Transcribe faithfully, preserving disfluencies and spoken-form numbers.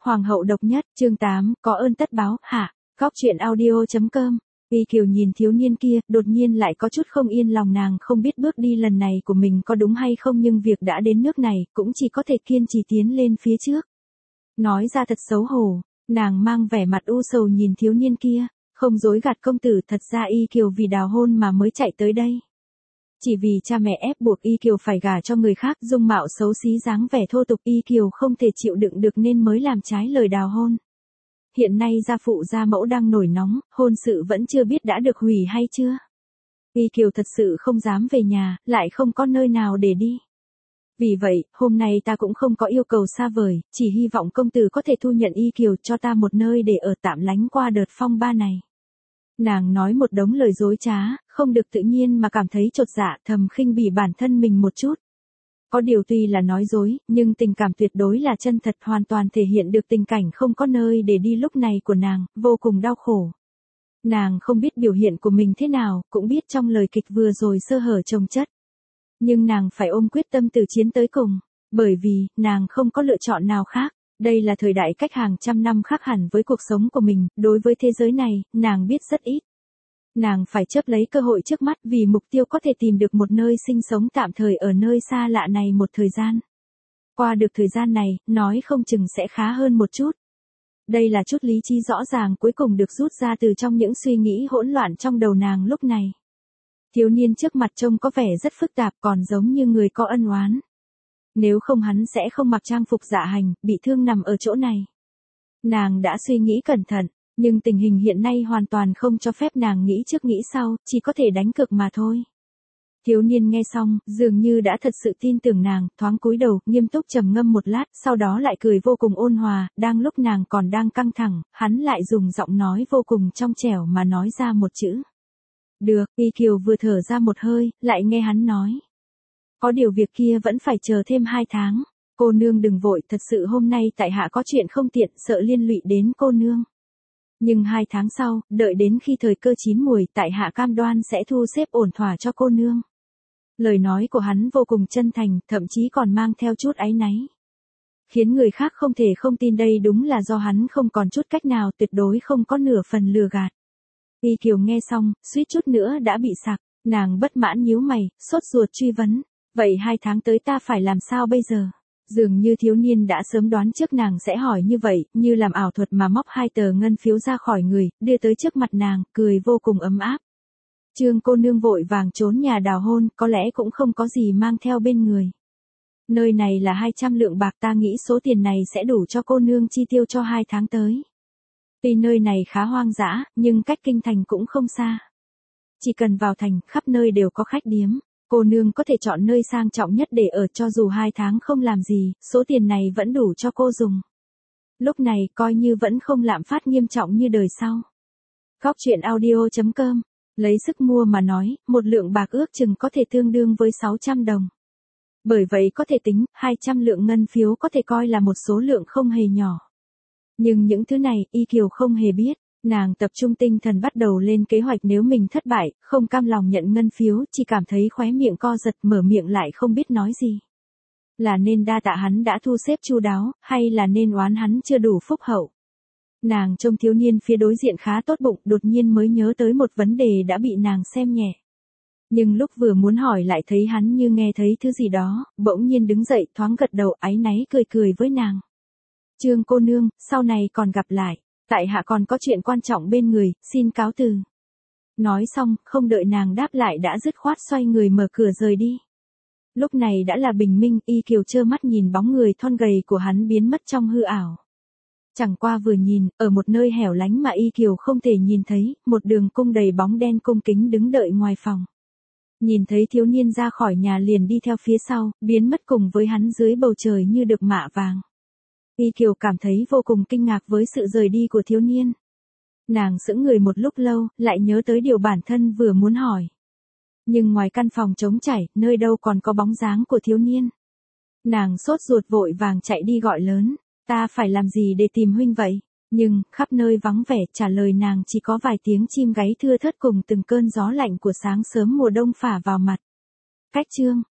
Hoàng hậu độc nhất, chương tám, có ơn tất báo, hạ, góc truyện audio chấm com. Y Kiều nhìn thiếu niên kia, đột nhiên lại có chút không yên lòng, nàng không biết bước đi lần này của mình có đúng hay không, nhưng việc đã đến nước này, cũng chỉ có thể kiên trì tiến lên phía trước. Nói ra thật xấu hổ, nàng mang vẻ mặt u sầu nhìn thiếu niên kia, không dối gạt công tử, thật ra Y Kiều vì đào hôn mà mới chạy tới đây. Chỉ vì cha mẹ ép buộc Y Kiều phải gả cho người khác, dung mạo xấu xí dáng vẻ thô tục, Y Kiều không thể chịu đựng được nên mới làm trái lời đào hôn. Hiện nay gia phụ gia mẫu đang nổi nóng, hôn sự vẫn chưa biết đã được hủy hay chưa. Y Kiều thật sự không dám về nhà, lại không có nơi nào để đi. Vì vậy, hôm nay ta cũng không có yêu cầu xa vời, chỉ hy vọng công tử có thể thu nhận Y Kiều cho ta một nơi để ở tạm lánh qua đợt phong ba này. Nàng nói một đống lời dối trá, không được tự nhiên mà cảm thấy chột dạ, thầm khinh bỉ bản thân mình một chút. Có điều tuy là nói dối, nhưng tình cảm tuyệt đối là chân thật, hoàn toàn thể hiện được tình cảnh không có nơi để đi lúc này của nàng, vô cùng đau khổ. Nàng không biết biểu hiện của mình thế nào, cũng biết trong lời kịch vừa rồi sơ hở chồng chất. Nhưng nàng phải ôm quyết tâm từ chiến tới cùng, bởi vì, nàng không có lựa chọn nào khác. Đây là thời đại cách hàng trăm năm khác hẳn với cuộc sống của mình, đối với thế giới này, nàng biết rất ít. Nàng phải chấp lấy cơ hội trước mắt vì mục tiêu có thể tìm được một nơi sinh sống tạm thời ở nơi xa lạ này một thời gian. Qua được thời gian này, nói không chừng sẽ khá hơn một chút. Đây là chút lý trí rõ ràng cuối cùng được rút ra từ trong những suy nghĩ hỗn loạn trong đầu nàng lúc này. Thiếu niên trước mặt trông có vẻ rất phức tạp, còn giống như người có ân oán. Nếu không hắn sẽ không mặc trang phục dạ hành, bị thương nằm ở chỗ này. Nàng đã suy nghĩ cẩn thận, nhưng tình hình hiện nay hoàn toàn không cho phép nàng nghĩ trước nghĩ sau, chỉ có thể đánh cược mà thôi. Thiếu niên nghe xong, dường như đã thật sự tin tưởng nàng, thoáng cúi đầu, nghiêm túc trầm ngâm một lát, sau đó lại cười vô cùng ôn hòa, đang lúc nàng còn đang căng thẳng, hắn lại dùng giọng nói vô cùng trong trẻo mà nói ra một chữ. Được, Y Kiều vừa thở ra một hơi, lại nghe hắn nói. Có điều việc kia vẫn phải chờ thêm hai tháng. Cô nương đừng vội, thật sự hôm nay tại hạ có chuyện không tiện, sợ liên lụy đến cô nương. Nhưng hai tháng sau, đợi đến khi thời cơ chín muồi, tại hạ cam đoan sẽ thu xếp ổn thỏa cho cô nương. Lời nói của hắn vô cùng chân thành, thậm chí còn mang theo chút áy náy. Khiến người khác không thể không tin đây đúng là do hắn không còn chút cách nào, tuyệt đối không có nửa phần lừa gạt. Y Kiều nghe xong, suýt chút nữa đã bị sặc, nàng bất mãn nhíu mày, sốt ruột truy vấn. Vậy hai tháng tới ta phải làm sao bây giờ? Dường như thiếu niên đã sớm đoán trước nàng sẽ hỏi như vậy, như làm ảo thuật mà móc hai tờ ngân phiếu ra khỏi người, đưa tới trước mặt nàng, cười vô cùng ấm áp. Trương cô nương vội vàng trốn nhà đào hôn, có lẽ cũng không có gì mang theo bên người. Nơi này là hai trăm lượng bạc, ta nghĩ số tiền này sẽ đủ cho cô nương chi tiêu cho hai tháng tới. Tuy nơi này khá hoang dã, nhưng cách kinh thành cũng không xa. Chỉ cần vào thành, khắp nơi đều có khách điếm. Cô nương có thể chọn nơi sang trọng nhất để ở, cho dù hai tháng không làm gì, số tiền này vẫn đủ cho cô dùng. Lúc này coi như vẫn không lạm phát nghiêm trọng như đời sau. Góc truyện audio chấm com, lấy sức mua mà nói, một lượng bạc ước chừng có thể tương đương với sáu trăm đồng. Bởi vậy có thể tính, hai trăm lượng ngân phiếu có thể coi là một số lượng không hề nhỏ. Nhưng những thứ này, Y Kiều không hề biết. Nàng tập trung tinh thần bắt đầu lên kế hoạch, nếu mình thất bại, không cam lòng nhận ngân phiếu, chỉ cảm thấy khóe miệng co giật, mở miệng lại không biết nói gì. Là nên đa tạ hắn đã thu xếp chu đáo, hay là nên oán hắn chưa đủ phúc hậu. Nàng trông thiếu niên phía đối diện khá tốt bụng, đột nhiên mới nhớ tới một vấn đề đã bị nàng xem nhẹ. Nhưng lúc vừa muốn hỏi lại thấy hắn như nghe thấy thứ gì đó, bỗng nhiên đứng dậy, thoáng gật đầu, áy náy cười cười với nàng. Trương cô nương, sau này còn gặp lại. Tại hạ còn có chuyện quan trọng bên người, xin cáo từ. Nói xong, không đợi nàng đáp lại đã dứt khoát xoay người mở cửa rời đi. Lúc này đã là bình minh, Y Kiều trơ mắt nhìn bóng người thon gầy của hắn biến mất trong hư ảo. Chẳng qua vừa nhìn, ở một nơi hẻo lánh mà Y Kiều không thể nhìn thấy, một đường cung đầy bóng đen cung kính đứng đợi ngoài phòng. Nhìn thấy thiếu niên ra khỏi nhà liền đi theo phía sau, biến mất cùng với hắn dưới bầu trời như được mạ vàng. Y Kiều cảm thấy vô cùng kinh ngạc với sự rời đi của thiếu niên. Nàng sững người một lúc lâu, lại nhớ tới điều bản thân vừa muốn hỏi. Nhưng ngoài căn phòng trống trải, nơi đâu còn có bóng dáng của thiếu niên. Nàng sốt ruột vội vàng chạy đi gọi lớn, ta phải làm gì để tìm huynh vậy? Nhưng, khắp nơi vắng vẻ, trả lời nàng chỉ có vài tiếng chim gáy thưa thớt cùng từng cơn gió lạnh của sáng sớm mùa đông phả vào mặt. Cách chương